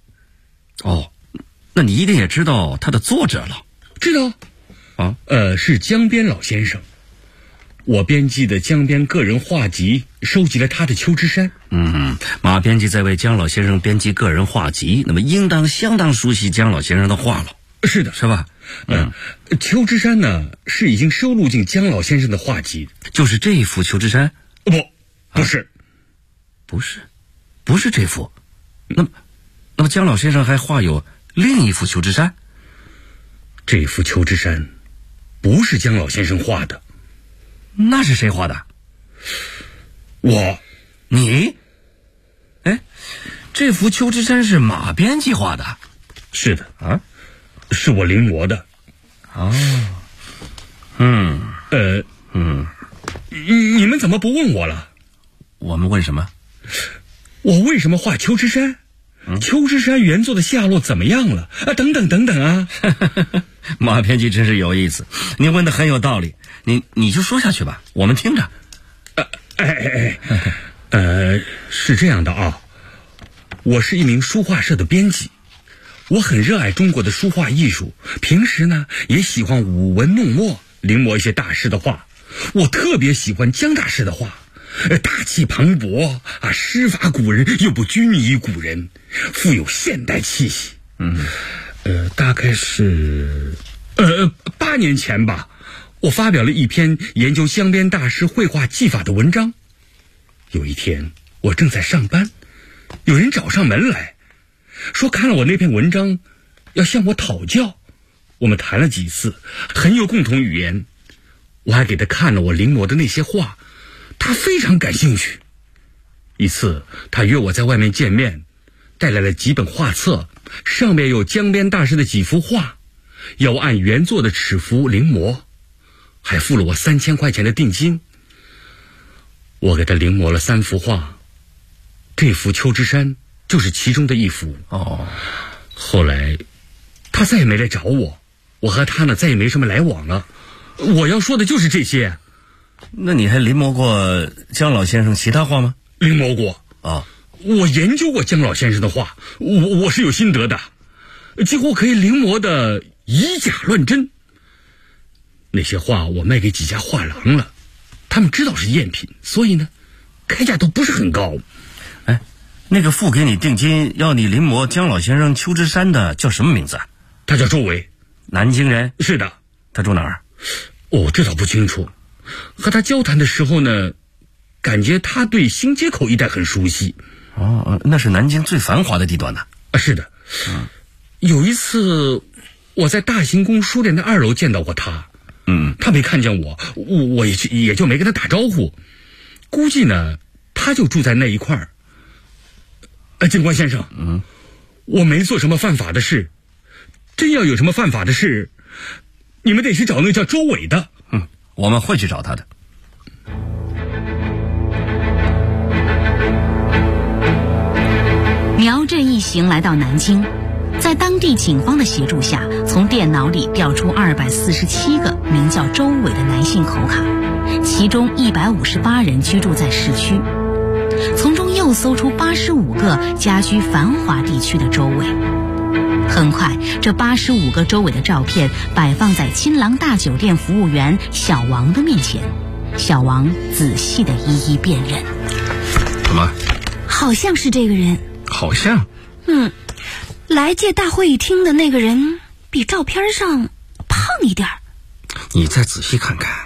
那你一定也知道它的作者了。 知道。是江边老先生。我编辑的江边个人画集收集了他的《秋之山》。 马编辑在为江老先生编辑个人画集，那么应当相当熟悉江老先生的画了。 是的， 是吧？ 秋之山呢是已经收录进江老先生的画集。 就是这一幅秋之山？ 不是。 不是这幅。那么江老先生还画有另一幅秋之山？ 这幅秋之山不是江老先生画的。 那是谁画的？你？这幅秋之山是马编辑画的？ 是的。是我临摹的。你们怎么不问我了？ 我们问什么？ 我为什么画秋之山？秋之山原作的下落怎么样了？等等啊！ 马编辑真是有意思，你问的很有道理，你就说下去吧，我们听着。 是这样的啊，我是一名书画社的编辑，我很热爱中国的书画艺术，平时呢也喜欢舞文弄墨，临摹一些大师的画。我特别喜欢江大师的画，大气磅礴啊，诗法古人又不拘泥于古人，富有现代气息。大概是8年前吧，我发表了一篇研究江边大师绘画技法的文章。有一天我正在上班，有人找上门来说看了我那篇文章要向我讨教。我们谈了几次，很有共同语言，我还给他看了我临摹的那些画，他非常感兴趣。一次他约我在外面见面，带来了几本画册，上面有江边大师的几幅画，要按原作的尺幅临摹，还付了我3000块钱的定金。我给他临摹了3幅画，这幅秋之山就是其中的一幅。后来他再也没来找我，我和他呢再也没什么来往了。我要说的就是这些。 那你还临摹过江老先生其他画吗？ 临摹过。我研究过江老先生的画，我是有心得的，几乎可以临摹的以假乱真。那些画我卖给几家画廊了，他们知道是赝品，所以呢开价都不是很高。 那个付给你定金要你临摹江老先生秋之山的叫什么名字？ 他叫周伟。 南京人？ 是的。 他住哪儿？ 这倒不清楚。和他交谈的时候呢，感觉他对新街口一带很熟悉。 那是南京最繁华的地段呢。 是的。有一次我在大行宫书店的2楼见到过他。他没看见我也就没跟他打招呼，估计呢他就住在那一块儿。警官先生，我没做什么犯法的事，真要有什么犯法的事，你们得去找那个叫周伟的。 我们会去找他的。 苗振一行来到南京，在当地警方的协助下，从电脑里调出247个名叫周伟的男性口卡，其中158人居住在市区，从中又搜出85个家居繁华地区的周伟。很快，这85个周伟的照片摆放在金廊大酒店服务员小王的面前，小王仔细地一一辨认。 什么？ 好像是这个人。 好像？ 来借大会议厅的那个人比照片上胖一点。 你再仔细看看。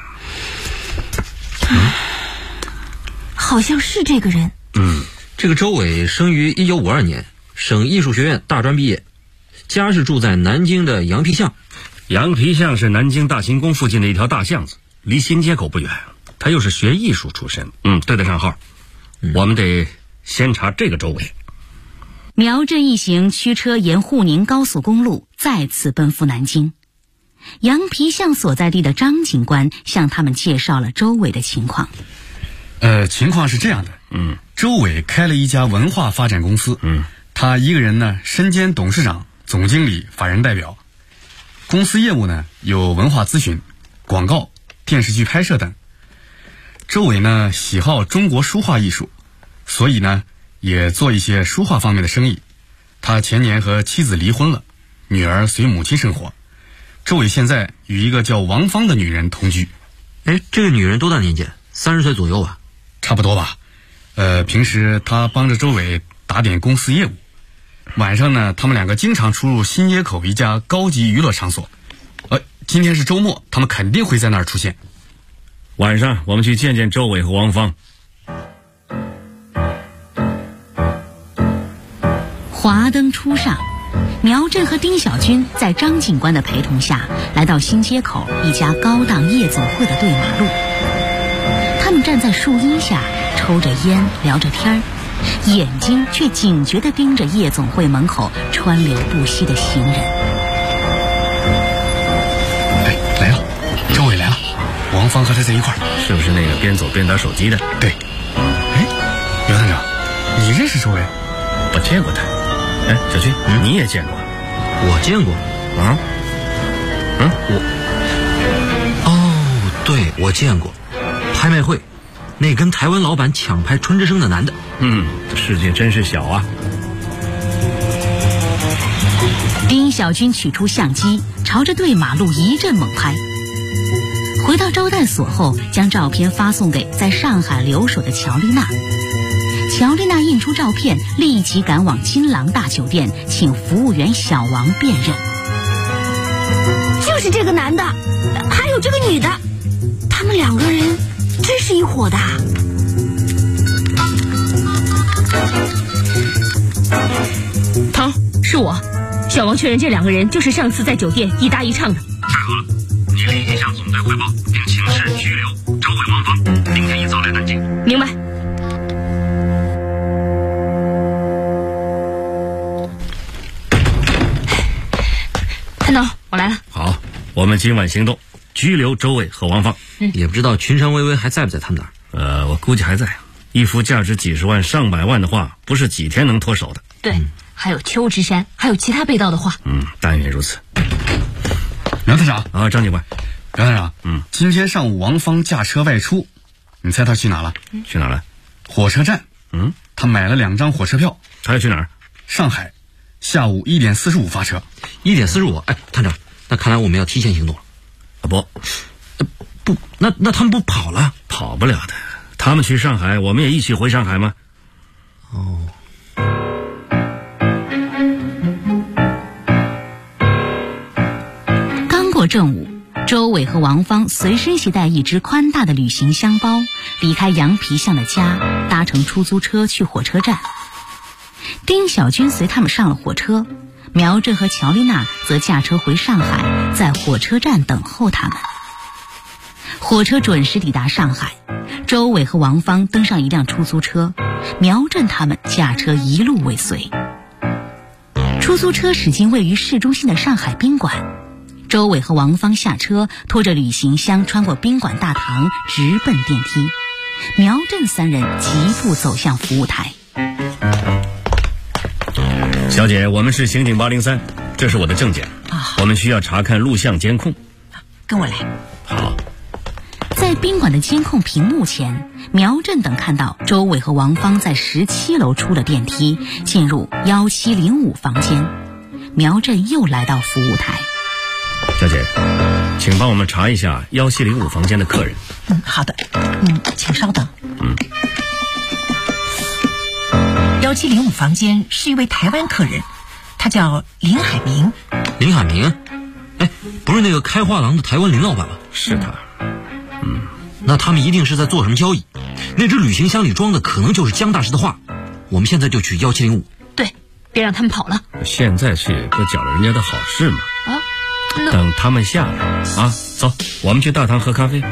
好像是这个人。 这个周伟生于1952年，省艺术学院大专毕业，家是住在南京的羊皮巷。 羊皮巷是南京大行宫附近的一条大巷子，离新街口不远。他又是学艺术出身，对得上号。我们得先查这个周伟。 苗振一行驱车沿沪宁高速公路再次奔赴南京。 羊皮巷所在地的张警官向他们介绍了周伟的情况。 情况是这样的，周伟开了一家文化发展公司，他一个人呢身兼董事长、总经理、法人代表。公司业务呢有文化咨询、广告、电视剧拍摄等。周伟呢喜好中国书画艺术，所以呢也做一些书画方面的生意。他前年和妻子离婚了，女儿随母亲生活。周伟现在与一个叫王芳的女人同居。 这个女人多大年纪？30岁左右吧？ 差不多吧。平时他帮着周伟打点公司业务。晚上呢，他们两个经常出入新街口一家高级娱乐场所。今天是周末，他们肯定会在那儿出现。 晚上我们去见见周伟和王芳。 华灯初上，苗振和丁小军在张警官的陪同下来到新街口一家高档夜总会的对马路。他们站在树荫下抽着烟聊着天儿，眼睛却警觉地盯着夜总会门口川流不息的行人。 来了，周伟来了，王芳和他在一块儿。 是不是那个边走边打手机的？ 对。苗探长，你认识周伟？ 我见过他。小军，你也见过？ 我见过。对，我见过。拍卖会，那跟台湾老板抢拍春之声的男的。 世界真是小啊。 丁小军取出相机，朝着对马路一阵猛拍。回到招待所后，将照片发送给在上海留守的乔丽娜。乔丽娜印出照片，立即赶往金廊大酒店，请服务员小王辨认。 就是这个男的，还有这个女的，他们2个人真是一伙的。 唐，是我。小王确认这2个人就是上次在酒店一搭一唱的。 太好了，你立即向总队汇报，并请示拘留周伟、王芳，明天一早来南京。 明白。探头，我来了。 好，我们今晚行动，拘留周伟和王芳。 也不知道群山微微还在不在他们那儿。 我估计还在。一幅价值几十万、上百万的画，不是几天能脱手的。 对，还有邱之山，还有其他被盗的画。 但愿如此。 苗探长啊，张警官。 苗探长，今天上午王芳驾车外出，你猜他去哪了？ 去哪了？ 火车站。他买了2张火车票。 他要去哪儿？ 上海，下午1点45发车。 1点45。探长，那看来我们要提前行动了。不，那他们不跑了？ 跑不了的。他们去上海，我们也一起回上海吗？ 刚过正午，周伟和王芳随身携带一只宽大的旅行箱包，离开羊皮巷的家，搭乘出租车去火车站。丁小军随他们上了火车，苗振和乔丽娜则驾车回上海，在火车站等候他们。火车准时抵达上海，周伟和王芳登上一辆出租车，苗振他们驾车一路尾随。出租车驶进位于市中心的上海宾馆，周伟和王芳下车，拖着旅行箱穿过宾馆大堂，直奔电梯。苗振3人疾步走向服务台。 小姐，我们是刑警803，这是我的证件。我们需要查看录像监控。 跟我来。 好。 在宾馆的监控屏幕前，苗振等看到周伟和王芳在17楼出了电梯，进入1705房间。苗振又来到服务台。 小姐，请帮我们查一下1705房间的客人。 好的。请稍等。1705房间是一位台湾客人，他叫林海明。 林海明？不是那个开画廊的台湾林老板吗？ 是他。 那他们一定是在做什么交易。那只旅行箱里装的可能就是江大师的画。我们现在就去1705。 对，别让他们跑了。 现在去不搅了人家的好事吗？等他们下来走，我们去大堂喝咖啡。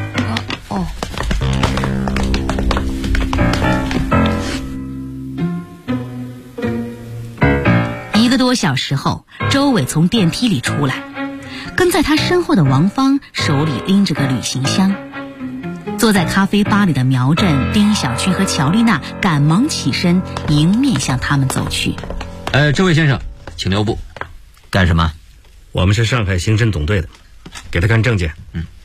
1个多小时后，周伟从电梯里出来， 跟在他身后的王芳手里拎着个旅行箱。坐在咖啡吧里的苗振、丁小军和乔丽娜赶忙起身迎面向他们走去。 这位先生，请留步。干什么？ 我们是上海刑侦总队的，给他看证件。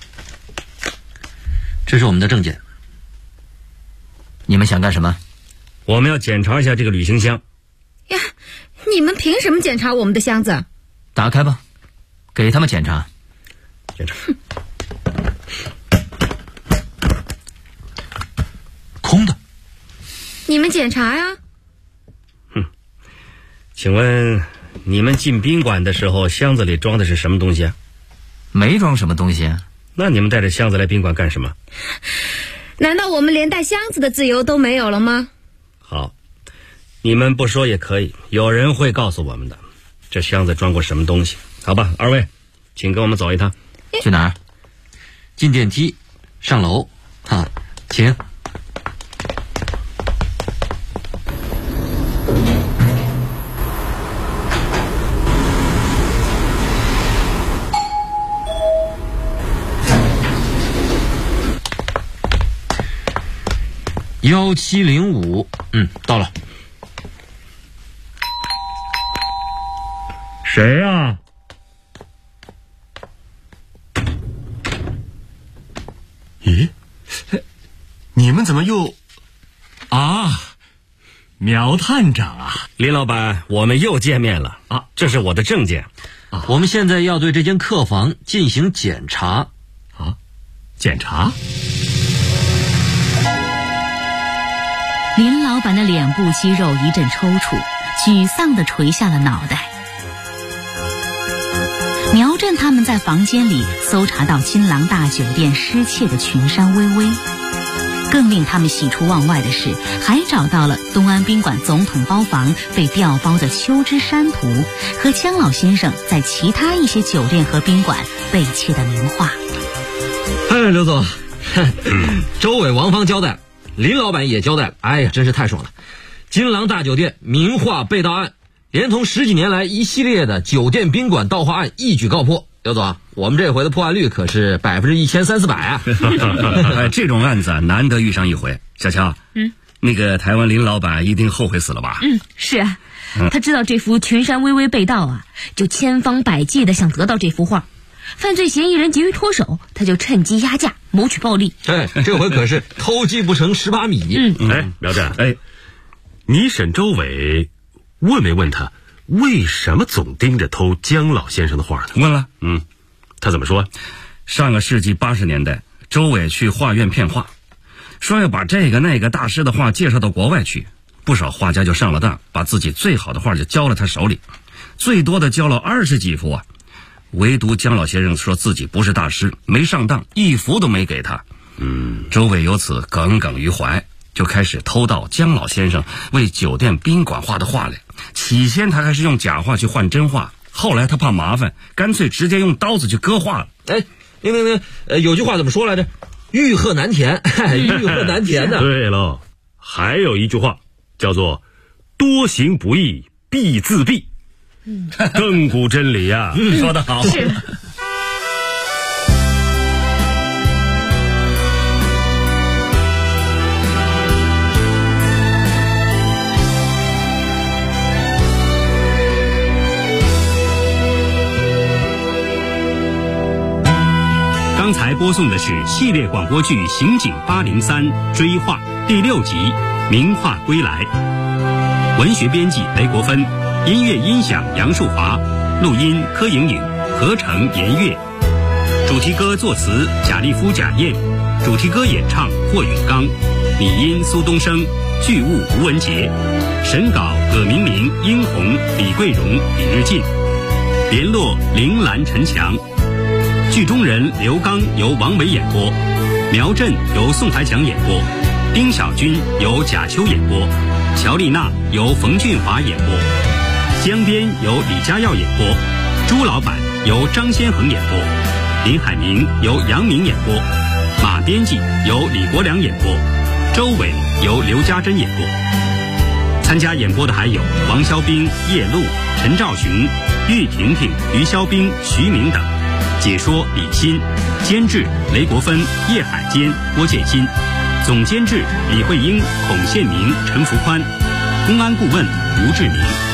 这是我们的证件。你们想干什么？ 我们要检查一下这个旅行箱。 呀，你们凭什么检查我们的箱子？ 打开吧，给他们检查。 检查。 空的。 你们检查呀？ 请问你们进宾馆的时候，箱子里装的是什么东西啊？ 没装什么东西啊。 那你们带着箱子来宾馆干什么？ 难道我们连带箱子的自由都没有了吗？ 好，你们不说也可以，有人会告诉我们的。这箱子装过什么东西？好吧，二位，请跟我们走一趟。 去哪儿？进电梯，上楼。请。1705，到了。 谁呀？ 咦，你们怎么又……苗探长啊！ 林老板，我们又见面了啊！这是我的证件。 我们现在要对这间客房进行检查。 检查？ 林老板的脸部肌肉一阵抽搐，沮丧地垂下了脑袋。苗振他们在房间里搜查到金郎大酒店失窃的群山微微，更令他们喜出望外的是，还找到了东安宾馆总统包房被调包的秋枝山图和姜老先生在其他一些酒店和宾馆被窃的名画。 刘总，周伟、王芳交代，林老板也交代了，哎呀，真是太爽了！金郎大酒店名画被盗案，连同10几年来一系列的酒店宾馆盗画案一举告破。刘总，我们这回的破案率可是1300-400%啊！ 这种案子难得遇上一回。小乔，那个台湾林老板一定后悔死了吧？ 是啊，他知道这幅群山微微被盗啊，就千方百计的想得到这幅画。犯罪嫌疑人急于脱手，他就趁机压价谋取暴利。 这回可是偷鸡不成蚀把米。 苗振，你审周伟问没问他为什么总盯着偷姜老先生的画呢？ 问了。 他怎么说？ 上个世纪80年代，周伟去画院骗画，说要把这个那个大师的画介绍到国外去，不少画家就上了当，把自己最好的画就交了他手里，最多的交了20几幅啊。唯独姜老先生说自己不是大师，没上当，一幅都没给他。周伟由此耿耿于怀，就开始偷盗姜老先生为酒店宾馆画的画来。起先他还是用假画去换真画，后来他怕麻烦，干脆直接用刀子去割画了。 有句话怎么说来着？欲壑难填，欲壑难填的。 对喽，还有一句话叫做多行不义必自毙。亘古真理呀！ 说得好。 是。 刚才播送的是系列广播剧《刑警803追画》第6集《名画归来》，文学编辑雷国芬，音乐音响杨树华，录音柯莹莹，合成严月，主题歌作词贾立夫、贾燕，主题歌演唱霍永刚，拟音苏东升，剧务吴文杰，审稿葛明明、殷红、李桂荣、李日进，联络铃兰、陈强。剧中人刘刚由王维演播，苗振由宋台强演播，丁小军由贾秋演播，乔丽娜由冯俊华演播，江边由李家耀演播，朱老板由张先恒演播，林海明由杨明演播，马编辑由李国良演播，周伟由刘家珍演播。参加演播的还有王肖兵、叶璐、陈兆寻、玉婷婷、于肖兵、徐明等。 解说李欣，监制雷国芬、叶海坚、郭建新，总监制李慧英、孔宪明、陈福宽，公安顾问吴志明。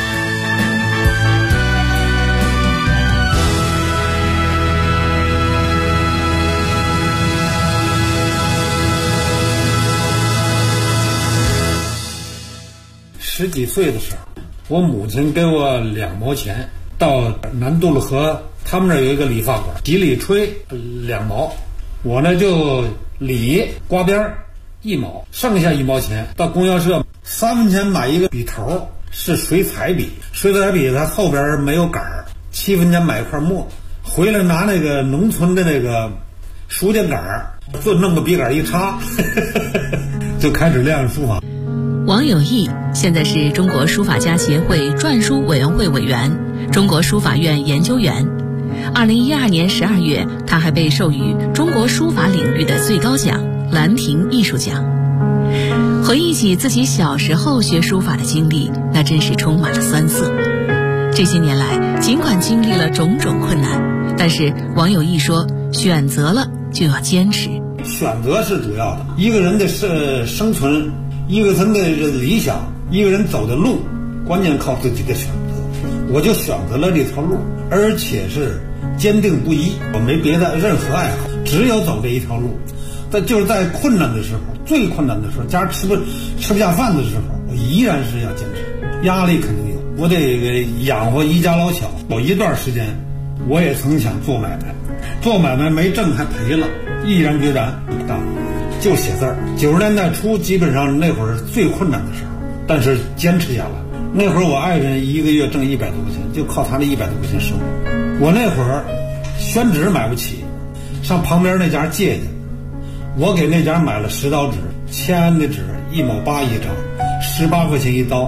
10几岁的时候，我母亲给我2毛钱，到南渡了河，他们那儿有一个理发馆，几里吹2毛，我呢就理刮边1毛，剩下1毛钱到供销社3分钱买一个笔头，是水彩笔，水彩笔它后边没有杆儿，7分钱买一块墨，回来拿那个农村的那个书架杆儿，就弄个笔杆一插，就开始练书法。 王有义现在是中国书法家协会篆书委员会委员、中国书法院研究员。2012年12月，他还被授予中国书法领域的最高奖兰亭艺术奖。回忆起自己小时候学书法的经历，那真是充满了酸涩。这些年来，尽管经历了种种困难，但是王有义说，选择了就要坚持。 选择是主要的，一个人的生存，一个人的理想，一个人走的路，关键靠自己的选择。我就选择了这条路，而且是坚定不移，我没别的任何爱好，只有走这一条路。就是在困难的时候，最困难的时候，家吃不下饭的时候，我依然是要坚持。压力肯定有，我得养活一家老小。有一段时间，我也曾想做买卖，做买卖没挣还赔了，毅然决然就写字儿。90年代初，基本上那会儿最困难的时候，但是坚持下来。那会儿我爱人1个月挣100多块钱，就靠他那100多块钱生活。我那会儿宣纸买不起，上旁边那家借去，我给那家买了10刀纸，签的纸1毛8一张，18块钱一刀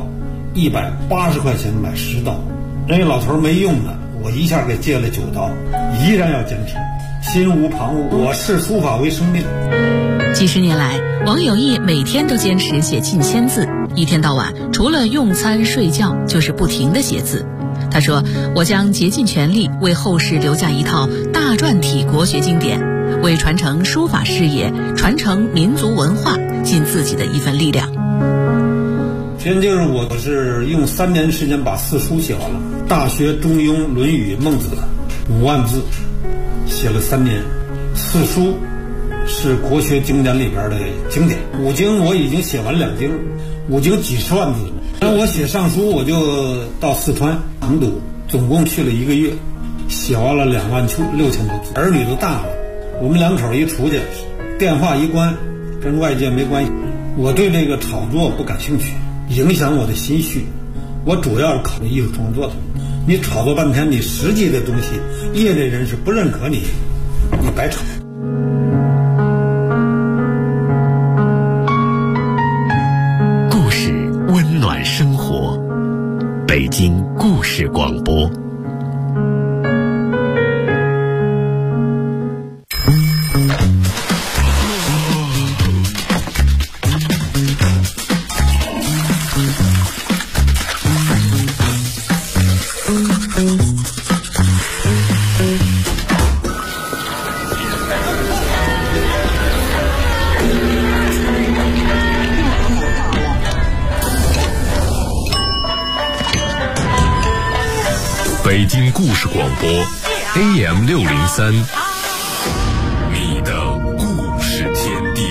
，180块钱买10刀。人家老头没用的，我一下给借了9刀，依然要坚持，心无旁骛。我视书法为生命。 几十年来，王有义每天都坚持写近1000字，一天到晚除了用餐睡觉就是不停地写字。他说，我将竭尽全力为后世留下一套大篆体国学经典，为传承书法事业、传承民族文化尽自己的一份力量。 先就是我是用3年时间把4书写完了，《大学》《中庸》《论语》《孟子》5万字，写了3年。4书是国学经典里边的经典，5经我已经写完2经，5经几十万字。然后我写上书，我就到四川成都，总共去了1个月，写完了26000多字。儿女都大了，我们2口一出去，电话一关，跟外界没关系。我对这个炒作不感兴趣，影响我的心绪。我主要是考虑艺术创作的。你炒作半天，你实际的东西，业内人士不认可你，你白炒。 故事温暖生活，北京故事广播。北京故事广播 AM603，你的故事天地。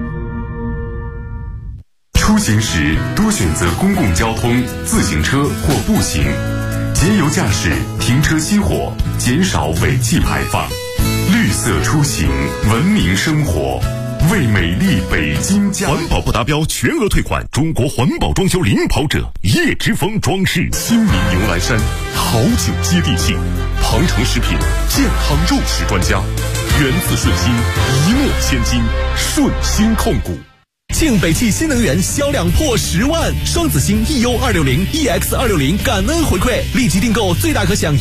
出行时多选择公共交通、自行车或步行，节油驾驶，停车熄火，减少尾气排放。绿色出行，文明生活，为美丽北京加油！环保不达标全额退款，中国环保装修领跑者叶之峰装饰，新民牛栏山，好酒接地气，庞城食品健康肉食专家，源自顺心，一诺千金，顺心控股。 庆北汽新能源销量破10万，双子星 EU260、EX260感恩回馈，立即订购最大可享